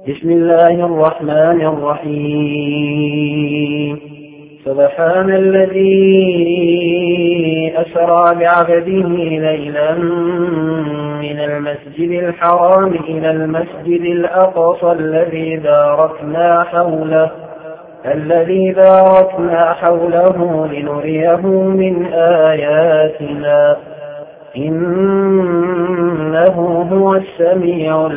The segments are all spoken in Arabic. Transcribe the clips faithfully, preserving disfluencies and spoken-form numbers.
بسم الله الرحمن الرحيم. سبحان الذي أسرى بعبده ليلا من المسجد الحرام إلى المسجد الأقصى الذي باركنا حوله الذي باركنا حوله لنريه من آياتنا إنه هو السميع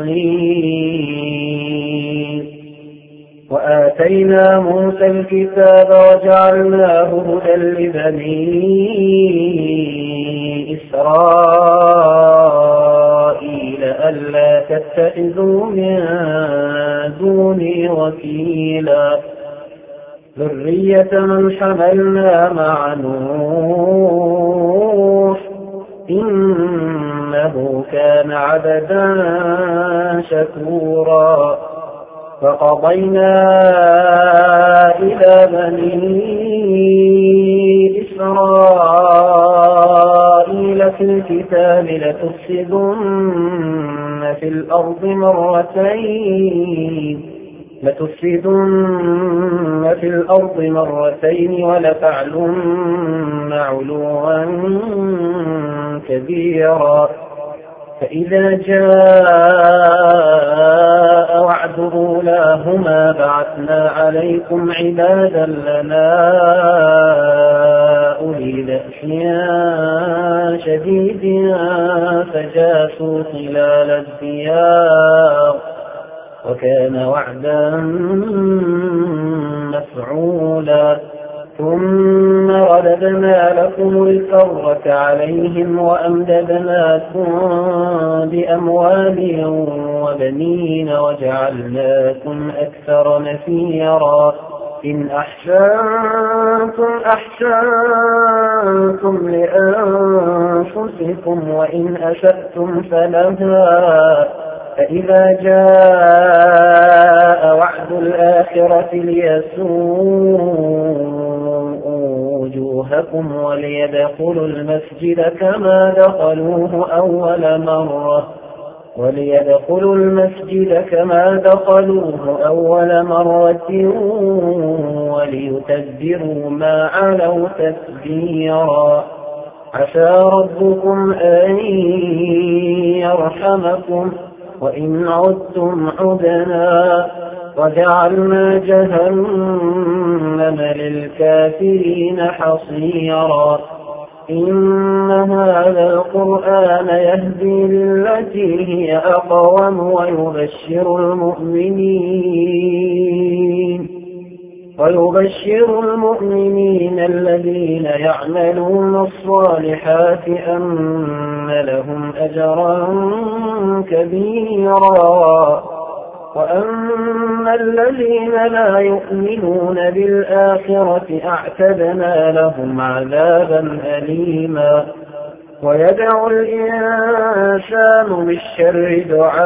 البصير. وآتينا موسى الكتاب وجعلناه هدى لبني إسرائيل ألا تتخذوا من دوني وكيلا ذرية من حملنا مع نوح إنه كان عبدا شكورا. فقضينا إلى بني إسرائيل في الكتاب لتفسدن في الأرض مرتين لتفسدن في الأرض مرتين ولتعلن علوا كبيرا. فإذا جاء وعد أولاهما بعثنا عليكم عبادا لنا أولي بأس شديد فجاسوا خلال الديار وكان وعدا مفعولا. ثم رددنا لكم الكرة عليهم وأمددناكم بأموال وبنين وجعلناكم أكثر نفيرا. إن أحسنتم أحسنتم لأنفسكم وإن أسأتم فلها. فإذا جاء وعد الآخرة ليسوءوا وجوهكم وليدخلوا المسجد كما دخلوه أول مرة وليدخلوا المسجد كما دخلوه أول مرة وليتبروا ما علوا تتبيرا. عسى ربكم أن يرحمكم وإن عدتم عدنا وجعلنا جهنم للكافرين حصيرا. إن هذا القرآن يهدي للتي هي أقوم ويبشر المؤمنين ويبشر المؤمنين الذين يعملون الصالحات أن لهم أجرا كبيرا. وأما الذين لا يؤمنون بالآخرة أعتدنا لهم عذابا أليما. ويدعو الإنسان بالشر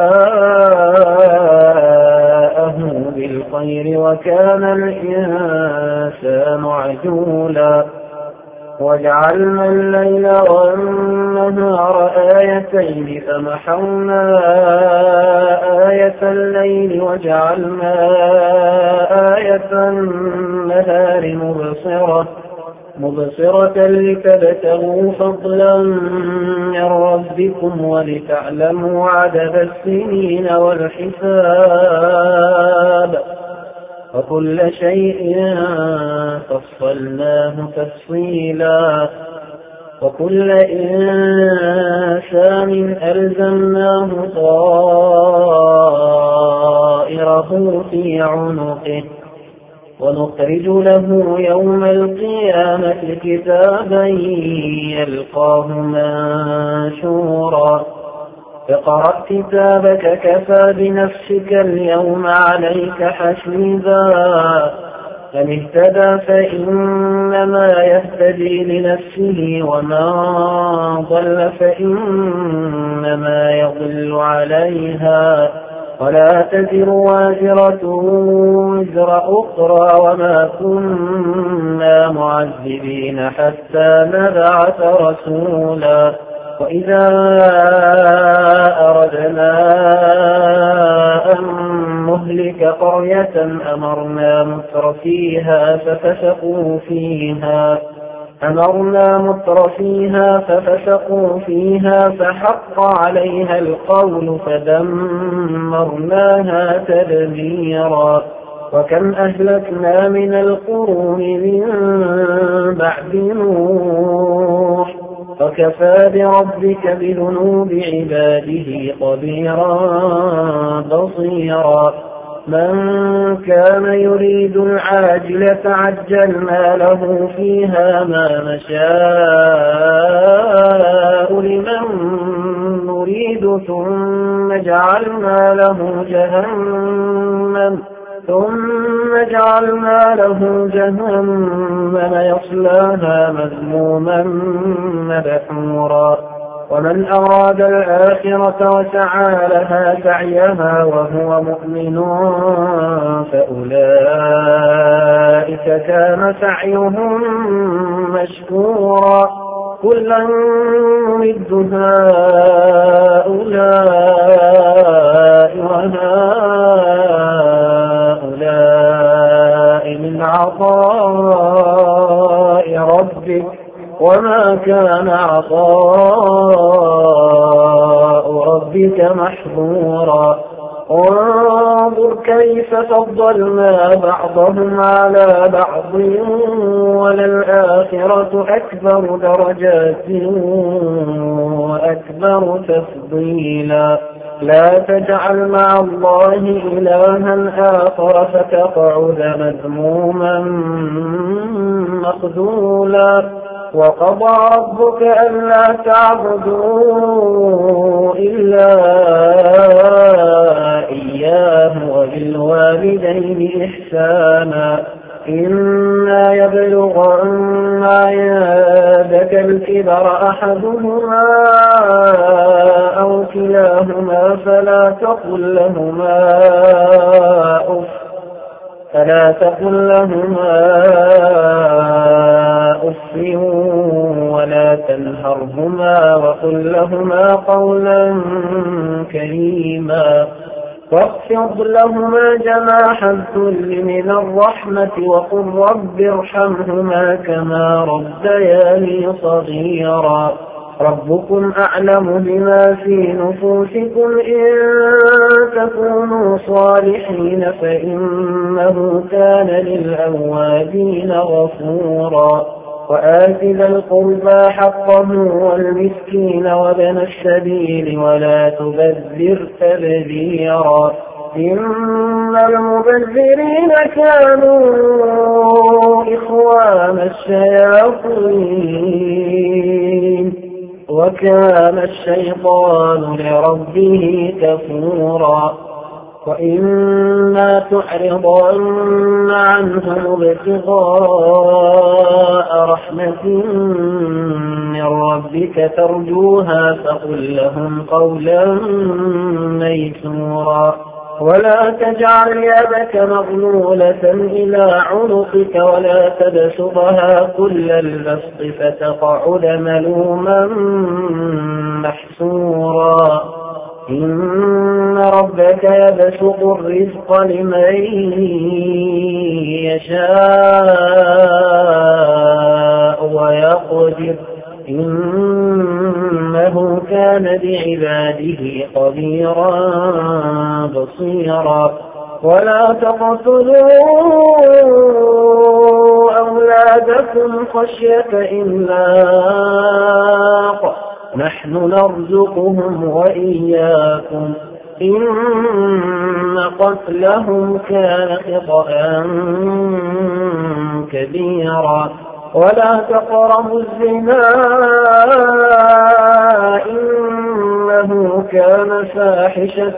دعاءه بالخير وكان الإنسان عجولا. وجعلنا الليل والنهار آيتين فمحونا آية الليل وجعلنا آية النهار مبصرة مبصرة لتبتغوا فضلا من ربكم ولتعلموا عدد السنين والحساب وكل شيء فصلناه تفصيلا. وكل إنسان ألزمناه طائره في عنقه ونخرج له يوم القيامة كتابا يلقاه منشورا. اقرأ كتابك كفى بنفسك اليوم عليك حسيبا. من اهتدى فإنما يهتدي لنفسه ومن ضل فإنما يضل عليها ولا تزر وازرة وزر أخرى وما كنا معذبين حتى نبعث رسولا. وإذا أردنا أن نهلك قرية أمرنا متر فيها ففسقوا فيها أمرنا متر فيها ففسقوا فيها فحق عليها القول فدمرناها تدميرا. وكم أهلكنا من القرون من بعد نوح وكفى بربك بذنوب عباده خبيرا بصيرا. من كان يريد العاجلة عجلنا له فيها ما نشاء لمن نريد ثم جعلنا له جهنم ثم جعلنا له جهنم يصلاها مذموما مدحورا. ومن أراد الآخرة وسعى لها سعيها وهو مؤمن فأولئك كان سعيهم مشكورا. كلا نمد هؤلاء وهؤلاء من عطاء ربك وما كان عطاء ربك محظورا. انظر كيف فضلنا بعضهم على بعض وللآخرة أكبر درجات وأكبر تفضيلا. لا تجعل مع الله إلها آخر فتقعد مذموما مخذولا. وقضى ربك ألا تعبدوا إلا إياه وبالوالدين إحسانا. إما يبلغن عندك الكبر أحدهما أو كلاهما فلا تقل لهما أف فلا تقل لهما أف ولا تنهرهما وقل لهما قولا كريما. واخفض لهما جناح الذل من الرحمة وقل رب ارحمهما كما ربياني صغيرا. ربكم أعلم بما في نفوسكم إن تكونوا صالحين فإنه كان للأوابين غفورا. وآت ذا القربى حقه والمسكين وابن السبيل ولا تبذر تبذيرا. إن المبذرين كانوا إخوان الشياطين وكان الشيطان لربه كفورا. وإما تعرضن عنهم ابتغاء رحمة من ربك ترجوها فقل لهم قولا ميسورا. ولا تجعل يدك مغلولة إلى عنقك ولا تبسطها كل البسط فتقعد ملوما محسورا. إن ربك يبسط الرزق لمن يشاء ويقدر إنه كان بعباده خبيرا بصيرا. ولا تقتلوا أولادكم خشية إملاق نحن نرزقهم وإياكم إن قتلهم كان خطأ كبيرا. ولا تقربوا الزنا إنه كان فاحشة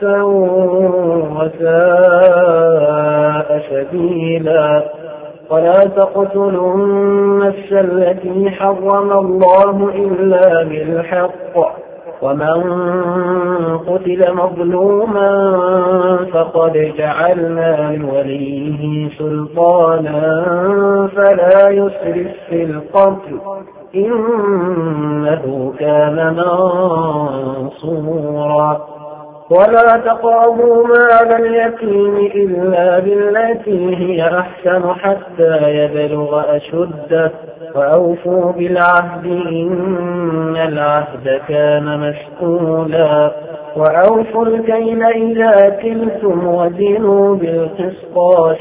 وساء سبيلا. ولا تقتلوا النفس التي حرم الله إلا بالحق ومن قتل مظلوما فقد جعلنا لوليه سلطانا فلا يسرف في القتل إنه كان منصورا. ولا تقربوا مال اليتيم إلا بالتي هي أحسن حتى يبلغ أشده وأوفوا بالعهد إن العهد كان مسؤولا وأوفوا الكيل إذا كلتم وزنوا بالقسطاس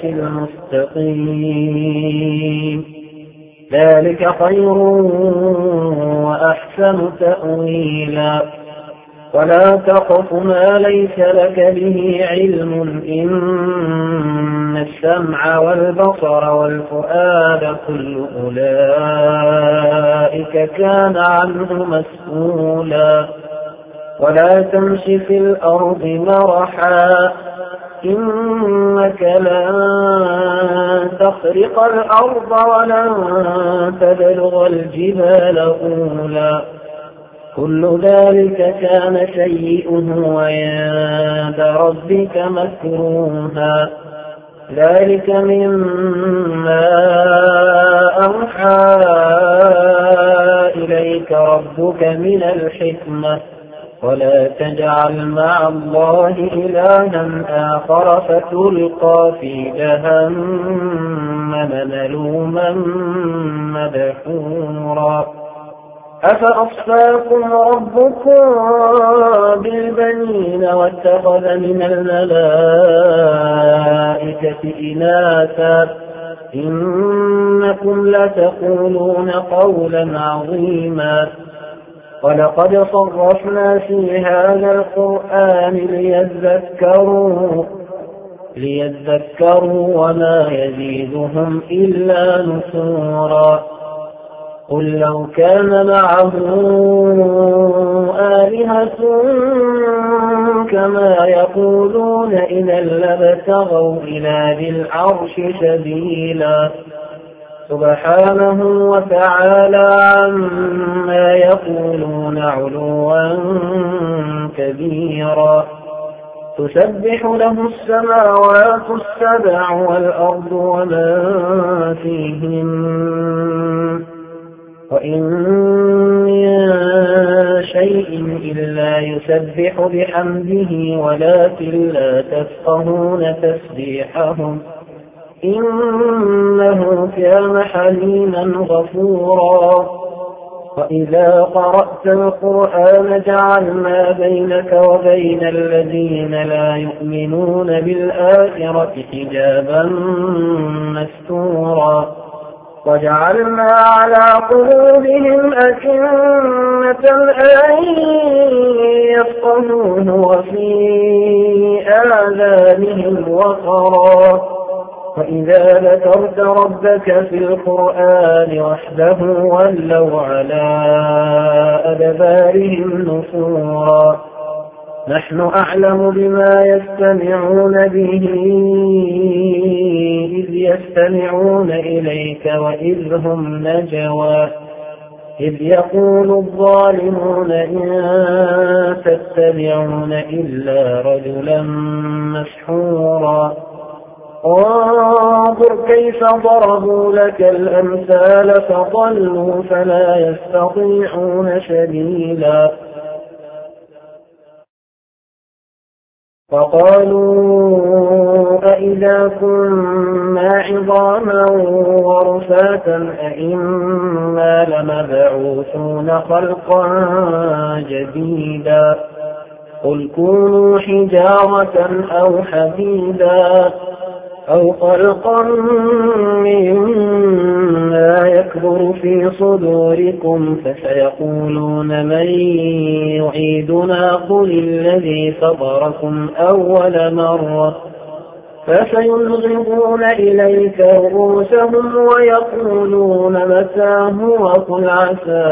المستقيم ذلك خير وأحسن تأويلا ولا تقف ما ليس لك به علم إن السمع والبصر والفؤاد كل أولئك كان عنه مسؤولا ولا تمش في الأرض مرحا إنك لن تخرق الأرض ولن تبلغ الجبال طولا كل ذلك كان سيئه عند ربك مكروها ذلك مما أوحى إليك ربك من الحكمة ولا تجعل مع الله إلها آخر فتلقى في جهنم ملوما مدحورا أفأصفاكم ربكم بالبنين واتخذ من الملائكة إناثا إنكم لتقولون قولا عظيما ولقد صرفنا في هذا القرآن ليذكروا ليذكروا وما يزيدهم إلا نفورا قل لو كان معه آلهة كما يقولون إذا لابتغوا إلى ذي العرش سبيلا سبحانه وتعالى عما يقولون علوا كبيرا تسبح له السماوات السبع والأرض وما فيهن وإن من شيء إلا يسبح بحمده ولكن لا تفقهون تسبيحهم إنه كان حليما غفورا وإذا قرأت القرآن جعلنا بينك وبين الذين لا يؤمنون بالآخرة حجابا مستورا وجعلنا على قلوبهم أكنة أن يفقهوه وفي آذانهم وقرا وإذا ذكرت ربك في القرآن وحده ولوا على أدبارهم نفورا نحن أعلم بما يستمعون به إذ يستمعون إليك وإذ هم نجوى إذ يقول الظالمون إن تتبعون إلا رجلا مسحورا انظر كيف ضربوا لك الأمثال فضلوا فلا يستطيعون سبيلا وقالوا أئذا كنا عظاما ورفاتا أئنا لمبعوثون خلقا جديدا قل كونوا حجارة أو حديدا أو خلقا مما يكبر في صدوركم فسيقولون من يعيدنا قل الذي فطركم أول مرة فسيلغون إليك رؤوسهم ويقولون متى هو قل عسى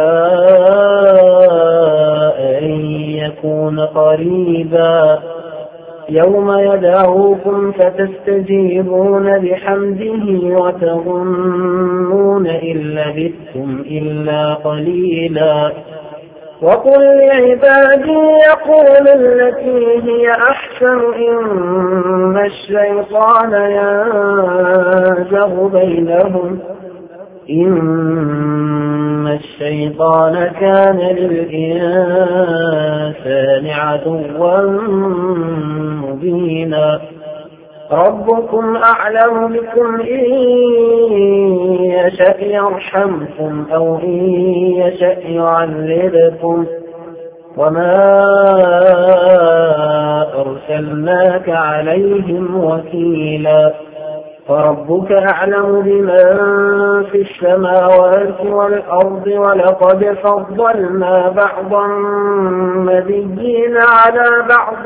أن يكون قريبا يوم يدعوكم فتستجيبون بحمده وتظنون إن لبثتم إلا قليلا وقل لعبادي يقول التي هي أحسن إن الشيطان ينزغ بينهم إن الشيطان كان للإنسان عدوا مبينا ربكم أعلم بكم إن يشأ يرحمكم أو إن يشأ يعذبكم وما أرسلناك عليهم وكيلا فربك أعلم بمن في السماوات والأرض ولقد فضلنا بعض النبيين على بعض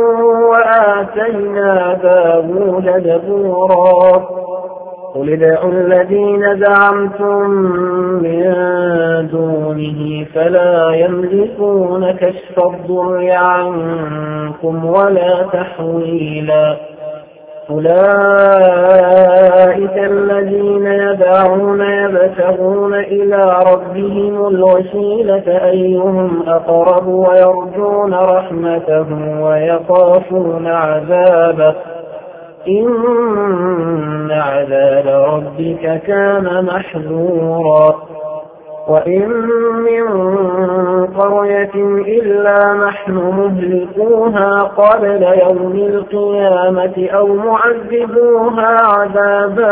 وآتينا داود زبورا قل ادعوا الذين زعمتم من دونه فلا يملكون كشف الضر عنكم ولا تحويلا أولئك الذين يدعون يبتغون إلى ربهم الوسيلة أيهم أقرب ويرجون رحمته ويخافون عذابه إن عذاب ربك كان محذورا وإن من قرية إلا نحن مهلكوها قبل يوم القيامة أو معذبوها عذابا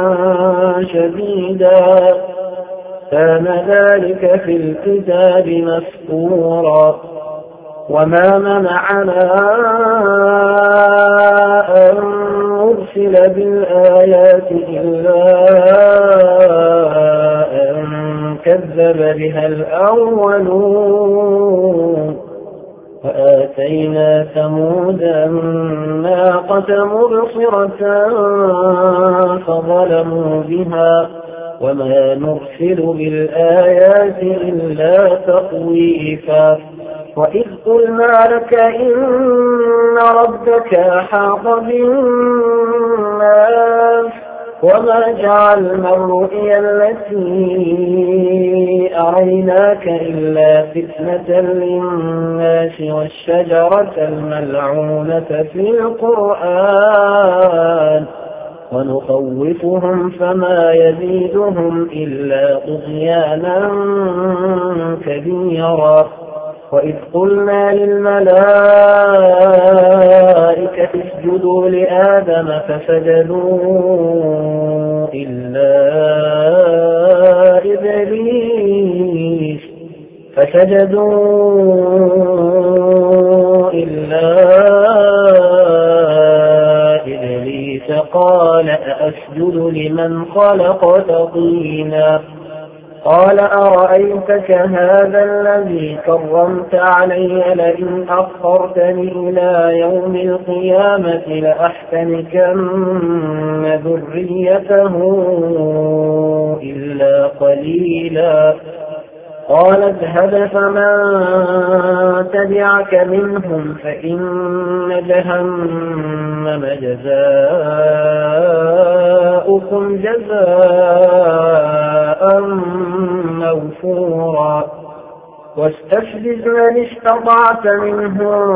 شديدا كان ذلك في الكتاب مسطورا وما منعنا أن نرسل بالآيات إلا أن كذب بها الأولون فآتينا ثمود الناقة مبصرة فظلموا بها وما نرسل بالآيات إلا تخويفا وإذ قلنا لك إن ربك أحاط بالناس وما جعلنا الرؤيا التي أريناك إلا فتنة للناس والشجرة الملعونة في القرآن ونخوفهم فما يزيدهم إلا طغيانا كبيرا وإذ قلنا للملائكة اسجدوا لآدم فسجدوا إلا إبليس فسجدوا إلا إبليس قال أأسجد لمن خلقت طينا قال أرأيتك هذا الذي كرمت علي لئن أخرتني إلى يوم القيامة لأحتنكن ذريته إلا قليلا قال اذهب فمن تبعك منهم فإن جهنم جزاؤكم جزاء موفورا واستفزز من استطعت منهم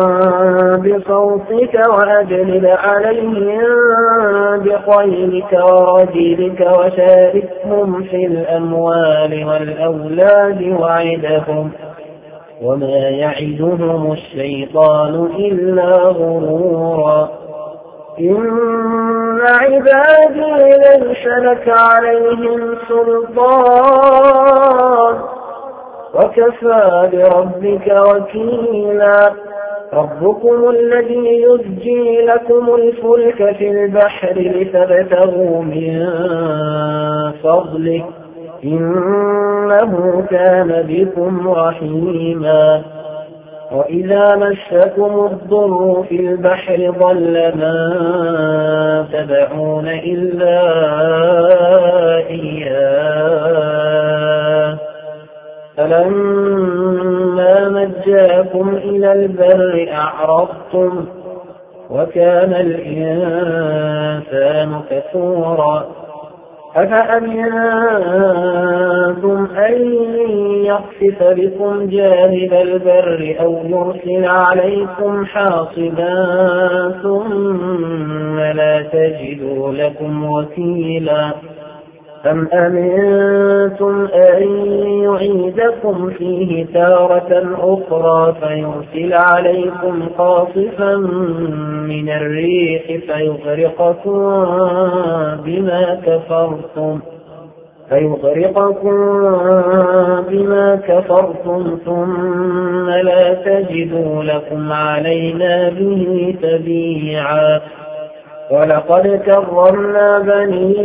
بصوتك وأجلب عليهم بخيلك ورجلك وشاركهم في الأموال والأولاد وعدهم وما يعدهم الشيطان إلا غرورا إن عبادي ليس لك عليهم سلطان وكفى بربك وكيلا ربكم الذي يزجي لكم الفلك في البحر لتبتغوا من فضله إنه كان بكم رحيما وإذا مسكم الضر في البحر ضل من تدعون إلا إياه فلما نجاكم إلى البر أعرضتم وكان الإنسان كفورا أفأمنتم أن يخسف بكم جانب البر أو يرسل عليكم حاصبا ثم لا تجدوا لكم وكيلا أم أمنتم أن يعيدكم فيه تارة أخرى فيرسل عليكم قاصفا من الريح فيغرقكم بما كفرتم فيغرقكم بما كفرتم ثم لا تجدوا لكم علينا به تبيعا. ولقد كرمنا بني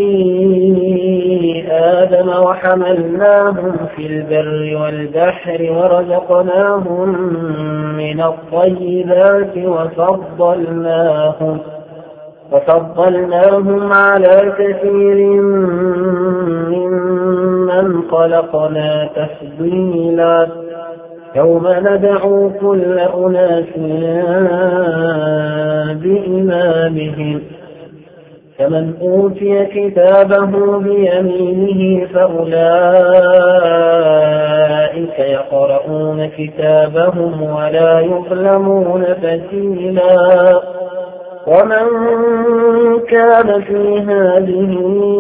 آدم وحملناهم في البر والبحر ورزقناهم من الطيبات وفضلناهم وفضلناهم على كثير ممن خلقنا تفضيلا. يوم ندعو كل أناس بإمامهم فمن أوتي كتابه بيمينه فأولئك يقرؤون كتابهم ولا يظلمون فتيلا. ومن كان في هذه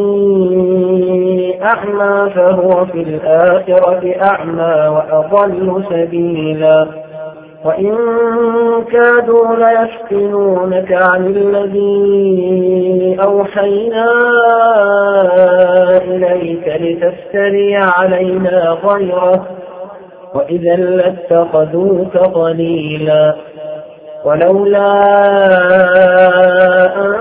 أعمى فهو في الآخرة أعمى وأضل سبيلا. وإن كادوا ليفتنونك عن الذي أوحينا إليك لتفتري علينا غيره وإذا لاتخذوك قليلا. ولولا أن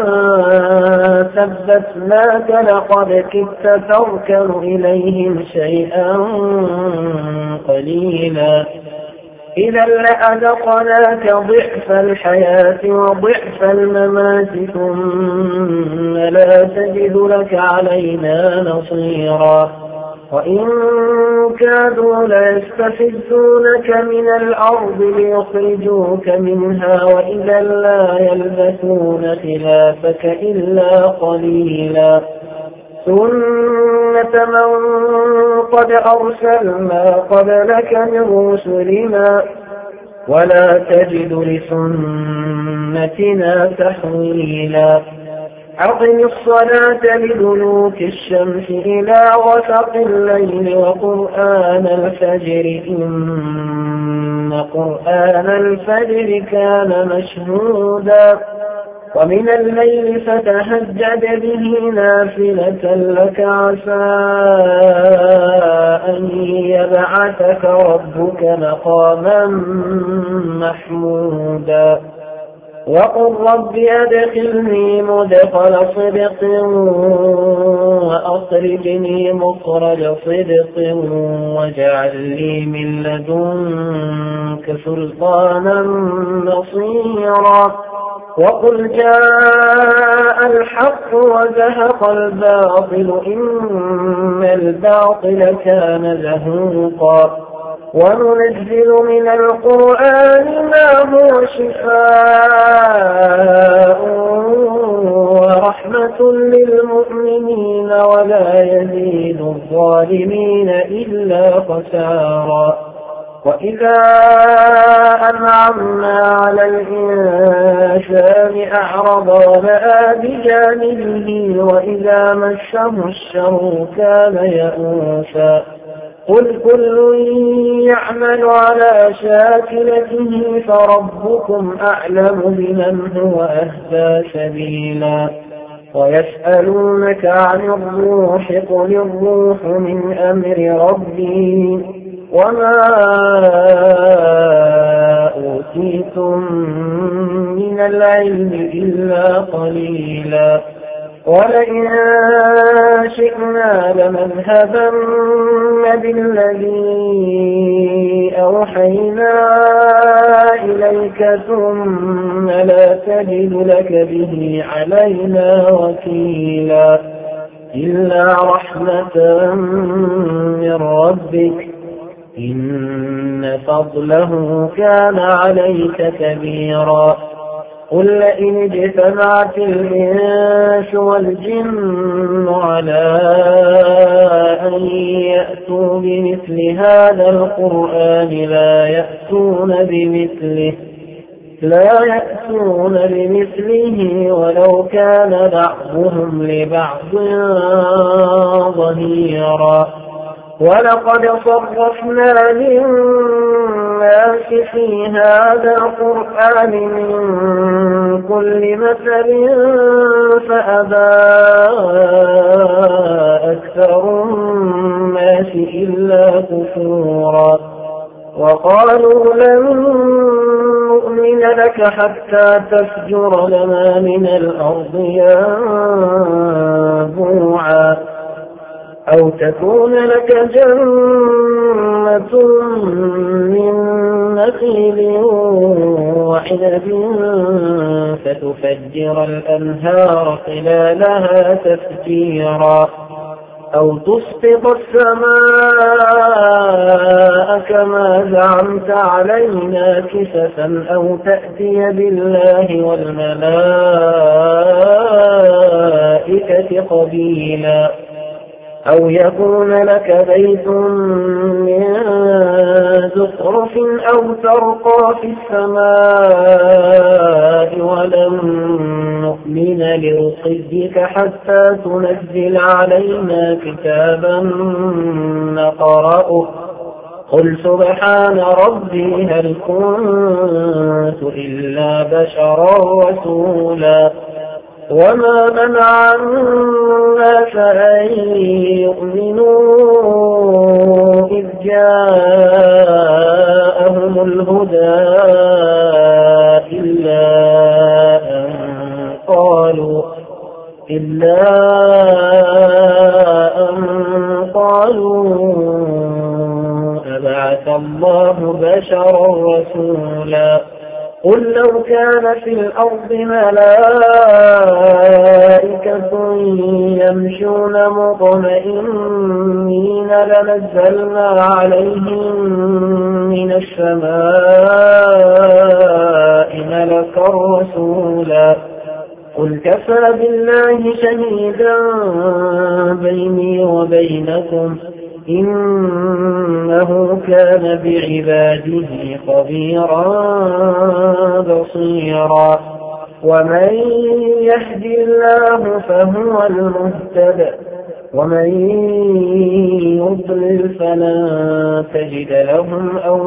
ثبتناك لقد كدت تركن إليهم شيئا قليلا. إذا لأذقناك ضعف الحياة وضعف الممات ثم لا تجد لك علينا نصيرا. وإن كادوا ليستفزونك من الأرض ليخرجوك منها وإذا لا يلبثون خلافك إلا قليلا. سنة من قد أرسلنا قبلك من رسلنا ولا تجد لسنتنا تحويلا. أقم الصلاة لدلوك الشمس إلى غسق الليل وقرآن الفجر إن قرآن الفجر كان مشهودا. ومن الليل فتهجد به نافلة لك عسى أن يبعثك ربك مقاما محمودا. وقل رب أدخلني مدخل صدق وأخرجني مخرج صدق واجعل لي من لدنك سلطانا نصيرا. وقل جاء الحق وزهق الباطل إن الباطل كان زهوقا. وننزل من القرآن ما هو شفاء ورحمة للمؤمنين ولا يزيد الظالمين إلا خسارا. وإذا أنعمنا على الإنسان أعرض ونأى بجانبه وإذا مسه الشر كان يئوسا. قل كل يعمل على شاكلته فربكم أعلم بمن هو أهدى سبيلا. ويسألونك عن الروح قل الروح من أمر ربي وما أوتيتم من العلم إلا قليلا. ولئن شئنا لنذهبن بالذي أوحينا إليك ثم لا تجد لك به علينا وكيلا. إلا رحمة من ربك إن فضله كان عليك كبيرا. قل لئن اجتمعت الإنس والجن على أن يأتوا بمثل هذا القرآن لا يأتون بمثله لا يأتون بمثله ولو كان بعضهم لبعض ظهيرا ولقد صرفنا للناس في هذا القرآن من كل مثل فأبى أكثر الناس إلا كفورا وقالوا لن نؤمن لك حتى تفجر لنا من الأرض ينبوعا أو تكون لك جنة من نخيل وعنب فتفجر الأنهار خلالها تفجيرا أو تسقط السماء كما زعمت علينا كسفا أو تأتي بالله والملائكة قبيلا أو يكون لك بيت من زخرف أو ترقى في السماء ولن نؤمن لرقيك حتى تنزل علينا كتابا نقرأه قل سبحان ربي هل كنت إلا بشرا رسولا وما منع الناس أن يؤمنوا إذ جاءهم الهدى إلا أن قالوا إلا أن قالوا أبعث الله بشرا رسولا قل لو كان في الأرض ملائكة يمشون مطمئنين لنزلنا عليهم من السماء ملكا رسولا قل كفى بالله شهيدا بيني وبينكم إنه كان بعباده خبيرا بصيرا ومن يهد الله فهو المهتد ومن يضلل فلن تجد لهم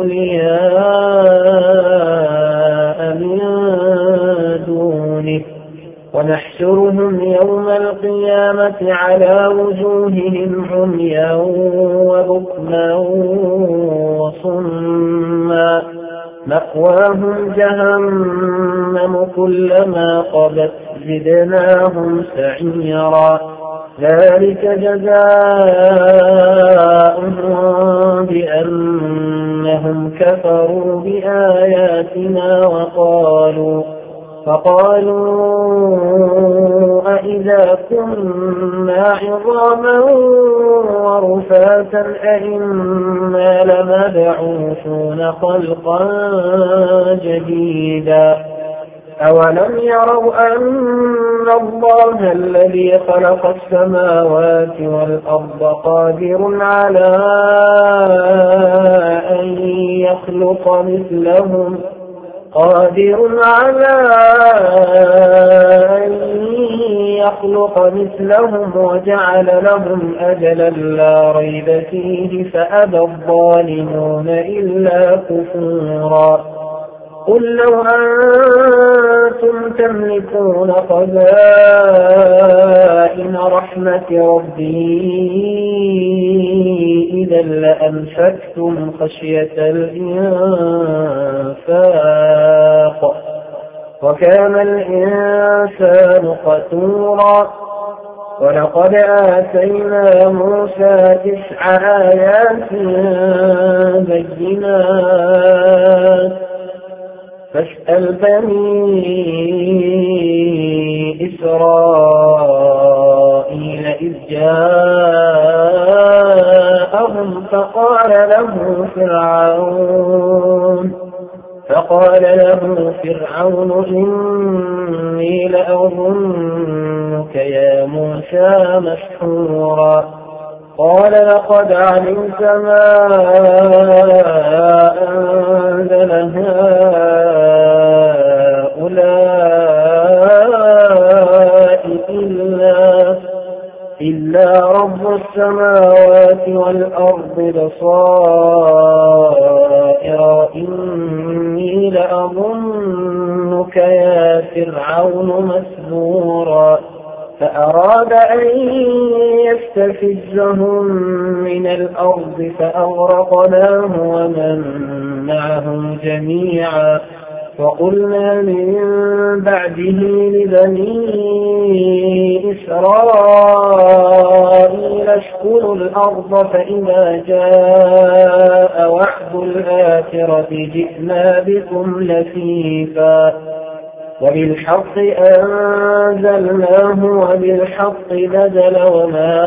أولياء من دونه ونحشرهم يوم القيامة على وجوههم عميا وبكما وصما مأواهم جهنم كلما قبت زدناهم سعيرا ذلك جزاؤهم بأنهم كفروا بآياتنا وقالوا فقالوا أئذا كنا عظاما ورفاتا أئنا لمبعوثون خلقا جديدا أولم يروا أن الله الذي خلق السماوات والأرض قادر على أن يخلق مثلهم قادر على أن يخلق مثلهم وجعل لهم أجلا لا ريب فيه فأبى الظالمون إلا كفورا قل لو أنتم تملكون خزائن رحمة ربي إذا لأنفقتم خشية الإنفاق وكان الإنسان قتورا ولقد آتينا موسى تسع آيات بينات فاسأل بني إسرائيل إذ جاءهم فقال له فرعون فقال له فرعون إني لأظنك يا موسى مسحورا قال لقد علمت ما أنزل هؤلاء إلا رب السماوات والأرض بصائر إني لأظنك يا فرعون مسحورا فأراد أن يستفزهم من الأرض فأغرقناه ومن معهم جميعا وقلنا من بعده لبني إسرائيل اشكروا الأرض فإذا جاء وعد الآخرة جئنا بكم لفيفا وبالحق أنزلناه وبالحق نزل وما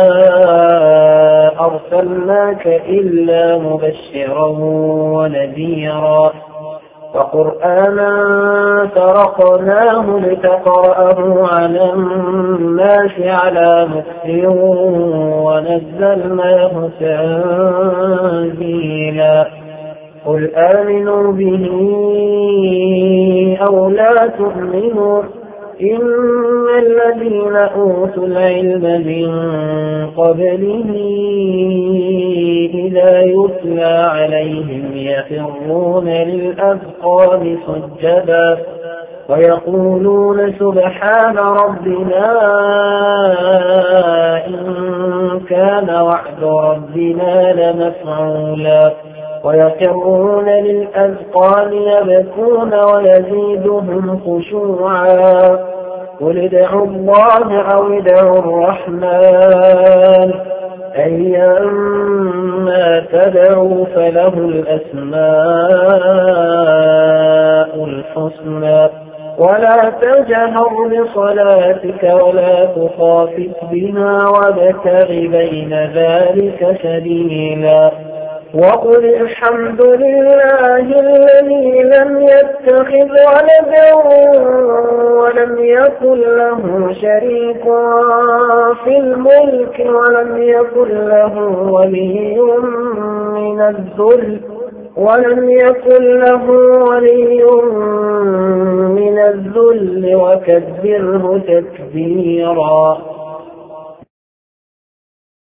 أرسلناك إلا مبشرا ونذيرا وقرآنا فرقناه لتقرأه على الناس على مكث ونزلناه تنزيلا قل آمنوا به أو لا تؤمنوا إن الذين أوتوا العلم من قبله إذا يتلى عليهم يخرون للأذقان سجدا ويقولون سبحان ربنا إن كان وعد ربنا لمفعولا ويخرون للأذقان يبكون ويزيدهم خشوعا قل ادعوا الله أو ادعوا الرحمن أيما تدعوا فله الأسماء الحسنى ولا تجهر بصلاتك ولا تخافت بها وابتغ بين ذلك سبيلا وقل الحمد لله الذي لم يتخذ ولدا ولم يكن له شريك في الملك ولم يكن له ولي من الذل ولم يكن له ولي من الذل وكبره تكبيرا